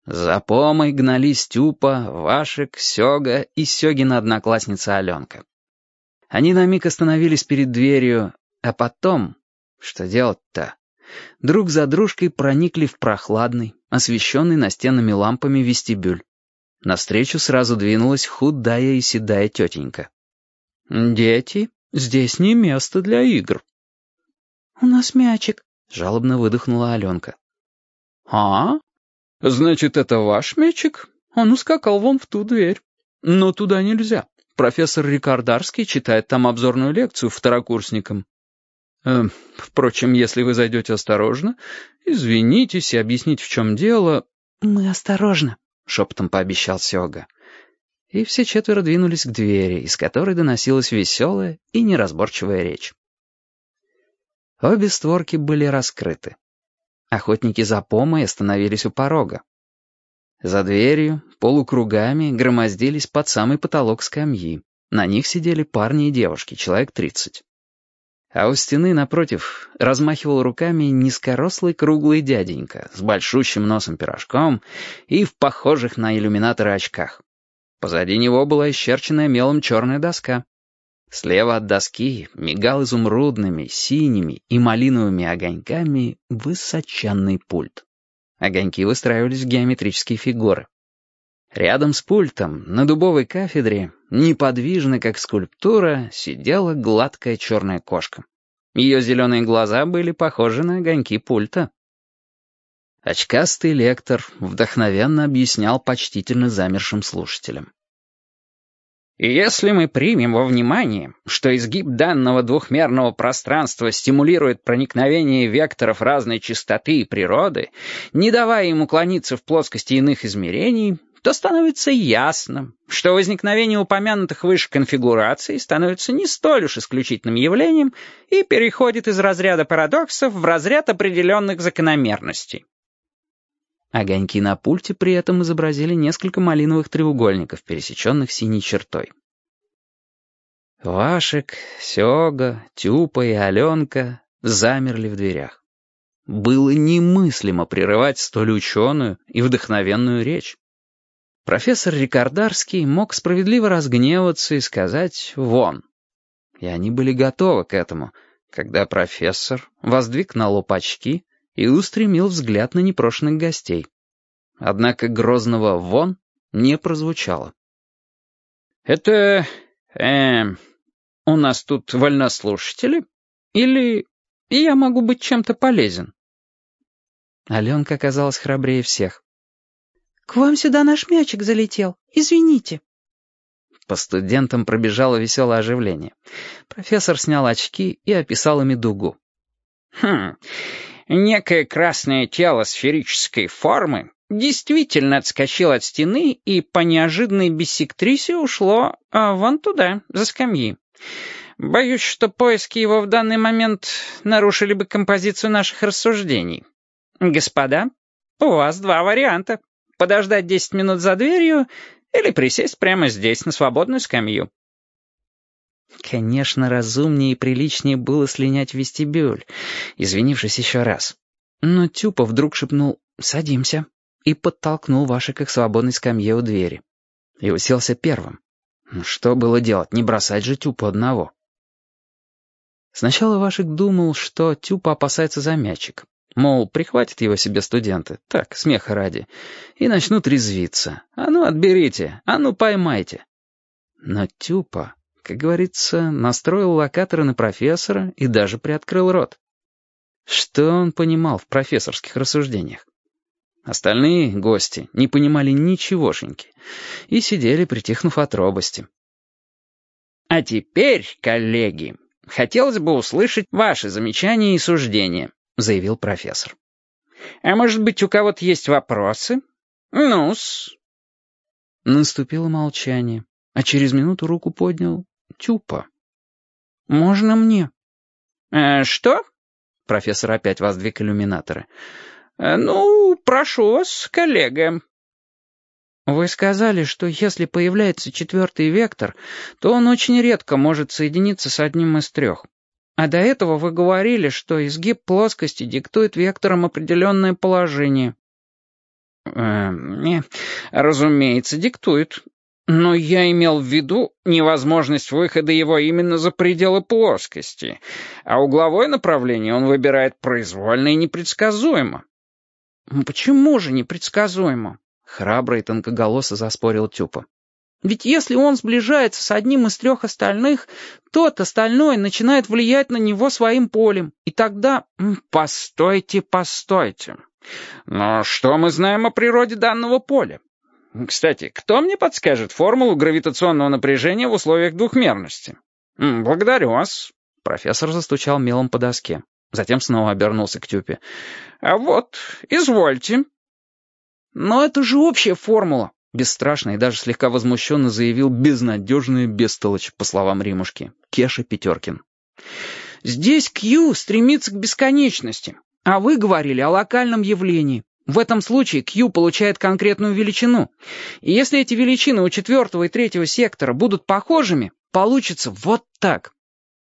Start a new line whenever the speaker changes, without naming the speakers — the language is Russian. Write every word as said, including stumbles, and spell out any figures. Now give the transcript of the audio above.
За Помой гнались Тюпа, Вашек, Сёга и Сёгина одноклассница Аленка. Они на миг остановились перед дверью, а потом, что делать-то, друг за дружкой проникли в прохладный, освещенный настенными лампами вестибюль. Навстречу сразу двинулась худая и седая тетенька. «Дети, здесь не место для игр».
«У нас мячик»,
— жалобно выдохнула Аленка.
«А? Значит, это ваш мячик? Он ускакал вон в ту дверь. Но туда нельзя. Профессор Рикардарский читает там обзорную лекцию второкурсникам. Э, впрочем, если вы зайдете осторожно, извинитесь и объясните, в чем дело...»
«Мы осторожно», — шепотом пообещал Сёга. И все четверо двинулись к двери, из которой доносилась веселая и неразборчивая речь. Обе створки были раскрыты. Охотники за Помой остановились у порога. За дверью, полукругами, громоздились под самый потолок скамьи. На них сидели парни и девушки, человек тридцать. А у стены напротив размахивал руками низкорослый круглый дяденька с большущим носом-пирожком и в похожих на иллюминаторы очках. Позади него была исчерченная мелом черная доска. Слева от доски мигал изумрудными, синими и малиновыми огоньками высоченный пульт. Огоньки выстраивались в геометрические фигуры. Рядом с пультом, на дубовой кафедре, неподвижно, как скульптура, сидела гладкая черная кошка. Ее зеленые глаза были похожи на огоньки пульта. Очкастый лектор вдохновенно объяснял почтительно замершим слушателям.
Если мы примем во внимание, что изгиб данного двухмерного пространства стимулирует проникновение векторов разной частоты и природы, не давая им уклониться в плоскости иных измерений, то становится ясно, что возникновение упомянутых выше конфигураций становится не столь уж исключительным явлением и переходит из разряда парадоксов в разряд определенных закономерностей.
Огоньки на пульте при этом изобразили несколько малиновых треугольников, пересеченных синей чертой. Вашек, Сёга, Тюпа и Аленка замерли в дверях. Было немыслимо прерывать столь ученую и вдохновенную речь. Профессор Рикардарский мог справедливо разгневаться и сказать «вон». И они были готовы к этому, когда профессор воздвиг на лоб очки и устремил взгляд на непрошенных гостей. Однако грозного «вон» не прозвучало.
«Это... э... у нас тут вольнослушатели? Или я могу быть чем-то полезен?»
Аленка оказалась храбрее всех.
«К вам сюда наш мячик залетел. Извините».
По студентам пробежало веселое оживление. Профессор снял очки и описал ими дугу.
«Хм... некое красное тело сферической формы действительно отскочило от стены и по неожиданной биссектрисе ушло а, вон туда, за скамьи. Боюсь, что поиски его в данный момент нарушили бы композицию наших рассуждений. Господа, у вас два варианта. Подождать десять минут за дверью или присесть прямо здесь, на свободную скамью».
Конечно, разумнее и приличнее было слинять в вестибюль, извинившись еще раз. Но Тюпа вдруг шепнул «садимся» и подтолкнул Вашика к свободной скамье у двери. И уселся первым. Что было делать, не бросать же Тюпу одного. Сначала Вашик думал, что Тюпа опасается за мячик. Мол, прихватят его себе студенты, так, смеха ради, и начнут резвиться. «А ну, отберите! А ну, поймайте!» Но Тюпа, как говорится, настроил локаторы на профессора и даже приоткрыл рот. Что он понимал в профессорских рассуждениях? Остальные гости не понимали ничегошеньки и сидели, притихнув от робости.
«А теперь, коллеги, хотелось бы услышать ваши замечания и суждения», — заявил профессор. «А может быть, у кого-то есть вопросы? Ну-с».
Наступило молчание, а через минуту руку поднял Тюпа.
«Можно мне?»
«Э, «Что?» —
профессор опять воздвиг иллюминаторы.
э, «Ну, прошу вас, коллега».
«Вы сказали, что если появляется четвертый вектор, то он очень редко может соединиться с одним из трех. А до этого вы говорили, что изгиб плоскости диктует векторам определенное положение».
Э, не, разумеется, диктует. Но я имел в виду невозможность выхода его именно за пределы плоскости, а угловое направление он выбирает произвольно и непредсказуемо.
Почему же непредсказуемо? Храбро и тонкоголосо заспорил Тюпа. Ведь если он сближается с одним из трех остальных, тот остальной начинает влиять на него своим полем, и тогда...
Постойте, постойте. Но что мы знаем о природе данного поля? Кстати, кто мне подскажет формулу гравитационного напряжения в условиях двухмерности? Благодарю вас.
Профессор застучал мелом по доске. Затем снова обернулся к Тюпе.
А вот, извольте.
Но это же общая формула, бесстрашно и даже слегка возмущенно заявил безнадежный бестолочь, по словам Римушки, Кеша Пятеркин. Здесь Q стремится к бесконечности, а вы говорили о локальном явлении. В этом случае Q получает конкретную величину. И если эти величины у четвертого и третьего сектора будут похожими, получится вот так.